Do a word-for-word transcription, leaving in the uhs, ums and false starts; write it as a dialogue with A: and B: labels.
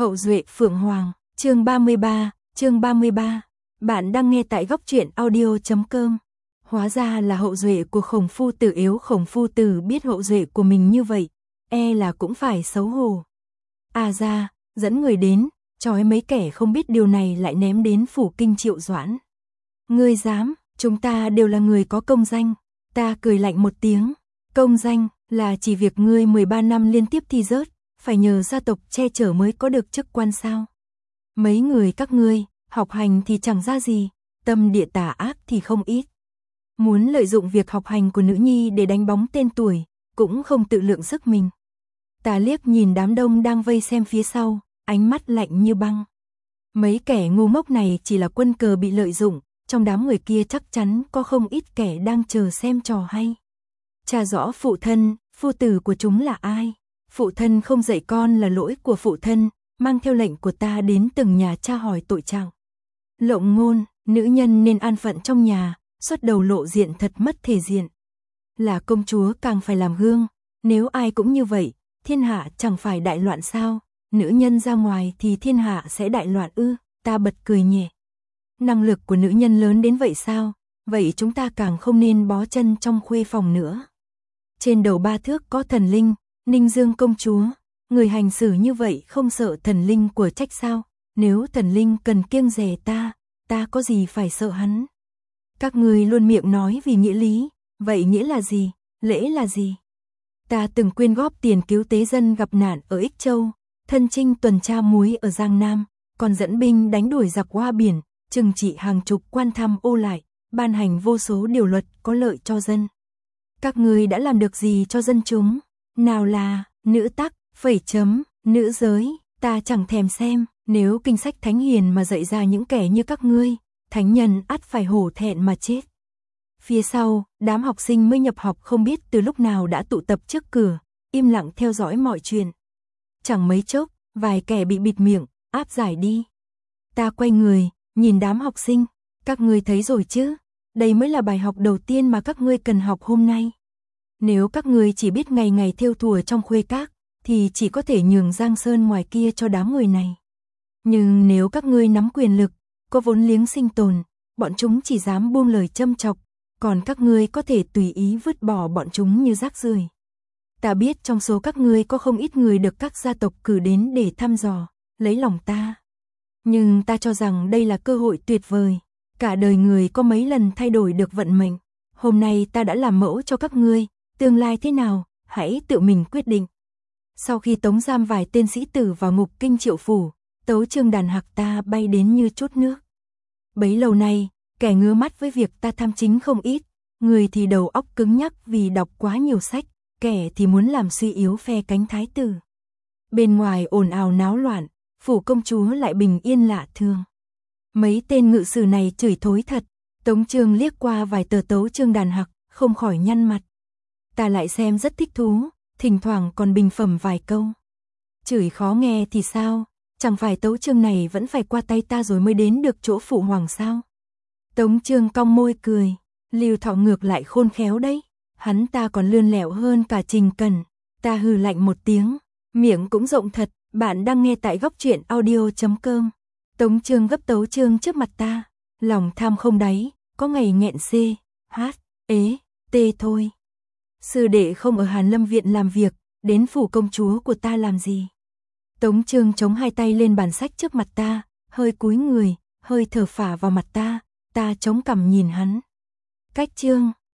A: Hậu duệ Phượng Hoàng, chương ba mươi ba, chương ba mươi ba. Bạn đang nghe tại góc truyện audio chấm com. Hóa ra là hậu duệ của Khổng phu tử. Yếu Khổng phu tử biết hậu duệ của mình như vậy, e là cũng phải xấu hổ. À ra, dẫn người đến, trói mấy kẻ không biết điều này lại ném đến phủ kinh Triệu Doãn. Ngươi dám, chúng ta đều là người có công danh. Ta cười lạnh một tiếng. Công danh là chỉ việc ngươi mười ba năm liên tiếp thi rớt, phải nhờ gia tộc che chở mới có được chức quan sao? Mấy người các ngươi, học hành thì chẳng ra gì, tâm địa tà ác thì không ít. Muốn lợi dụng việc học hành của nữ nhi để đánh bóng tên tuổi, cũng không tự lượng sức mình. Ta liếc nhìn đám đông đang vây xem phía sau, ánh mắt lạnh như băng. Mấy kẻ ngu ngốc này chỉ là quân cờ bị lợi dụng, trong đám người kia chắc chắn có không ít kẻ đang chờ xem trò hay. Tra rõ phụ thân, phu tử của chúng là ai. Phụ thân không dạy con là lỗi của phụ thân, mang theo lệnh của ta đến từng nhà tra hỏi tội trạng. Lộng ngôn, nữ nhân nên an phận trong nhà, xuất đầu lộ diện thật mất thể diện. Là công chúa càng phải làm gương, nếu ai cũng như vậy, thiên hạ chẳng phải đại loạn sao? Nữ nhân ra ngoài thì thiên hạ sẽ đại loạn ư? Ta bật cười nhẹ. Năng lực của nữ nhân lớn đến vậy sao? Vậy chúng ta càng không nên bó chân trong khuê phòng nữa. Trên đầu ba thước có thần linh, Ninh Dương công chúa, người hành xử như vậy không sợ thần linh của trách sao? Nếu thần linh cần kiêng dè ta, ta có gì phải sợ hắn? Các ngươi luôn miệng nói vì nghĩa lý, vậy nghĩa là gì? Lễ là gì? Ta từng quyên góp tiền cứu tế dân gặp nạn ở Ích Châu, thân chinh tuần tra muối ở Giang Nam, còn dẫn binh đánh đuổi giặc qua biển, trừng trị hàng chục quan tham ô lại, ban hành vô số điều luật có lợi cho dân. Các ngươi đã làm được gì cho dân chúng? Nào là nữ tắc, phẩy chấm, nữ giới, ta chẳng thèm xem. Nếu kinh sách thánh hiền mà dạy ra những kẻ như các ngươi, thánh nhân ắt phải hổ thẹn mà chết. Phía sau, đám học sinh mới nhập học không biết từ lúc nào đã tụ tập trước cửa, im lặng theo dõi mọi chuyện. Chẳng mấy chốc, vài kẻ bị bịt miệng, áp giải đi. Ta quay người, nhìn đám học sinh, các ngươi thấy rồi chứ, đây mới là bài học đầu tiên mà các ngươi cần học hôm nay. Nếu các ngươi chỉ biết ngày ngày thêu thùa trong khuê các, thì chỉ có thể nhường giang sơn ngoài kia cho đám người này. Nhưng nếu các ngươi nắm quyền lực, có vốn liếng sinh tồn, bọn chúng chỉ dám buông lời châm chọc, còn các ngươi có thể tùy ý vứt bỏ bọn chúng như rác rưởi. Ta biết trong số các ngươi có không ít người được các gia tộc cử đến để thăm dò, lấy lòng ta. Nhưng ta cho rằng đây là cơ hội tuyệt vời, cả đời người có mấy lần thay đổi được vận mệnh. Hôm nay ta đã làm mẫu cho các ngươi, tương lai thế nào, hãy tự mình quyết định. Sau khi tống giam vài tên sĩ tử vào ngục kinh Triệu phủ, tấu chương đàn hạc ta bay đến như chút nước. Bấy lâu nay, kẻ ngứa mắt với việc ta tham chính không ít, người thì đầu óc cứng nhắc vì đọc quá nhiều sách, kẻ thì muốn làm suy yếu phe cánh thái tử. Bên ngoài ồn ào náo loạn, phủ công chúa lại bình yên lạ thường. Mấy tên ngự sử này chửi thối thật, Tống Chương liếc qua vài tờ tấu chương đàn hạc, không khỏi nhăn mặt. Ta lại xem rất thích thú, thỉnh thoảng còn bình phẩm vài câu. Chửi khó nghe thì sao, chẳng phải tấu chương này vẫn phải qua tay ta rồi mới đến được chỗ phụ hoàng sao? Tống Chương cong môi cười, Lưu Thọ ngược lại khôn khéo đấy, hắn ta còn lươn lẹo hơn cả Trình Cẩn. Ta hừ lạnh một tiếng, miệng cũng rộng thật. Bạn đang nghe tại góc truyện audio chấm com. Tống Chương gấp tấu chương trước mặt ta, lòng tham không đáy, có ngày nghẹn c, h, ế, t thôi. Sư đệ không ở Hàn Lâm viện làm việc, đến phủ công chúa của ta làm gì? Tống Chương chống hai tay lên bàn sách trước mặt ta, hơi cúi người, hơi thở phả vào mặt ta, ta chống cằm nhìn hắn. Cách chương,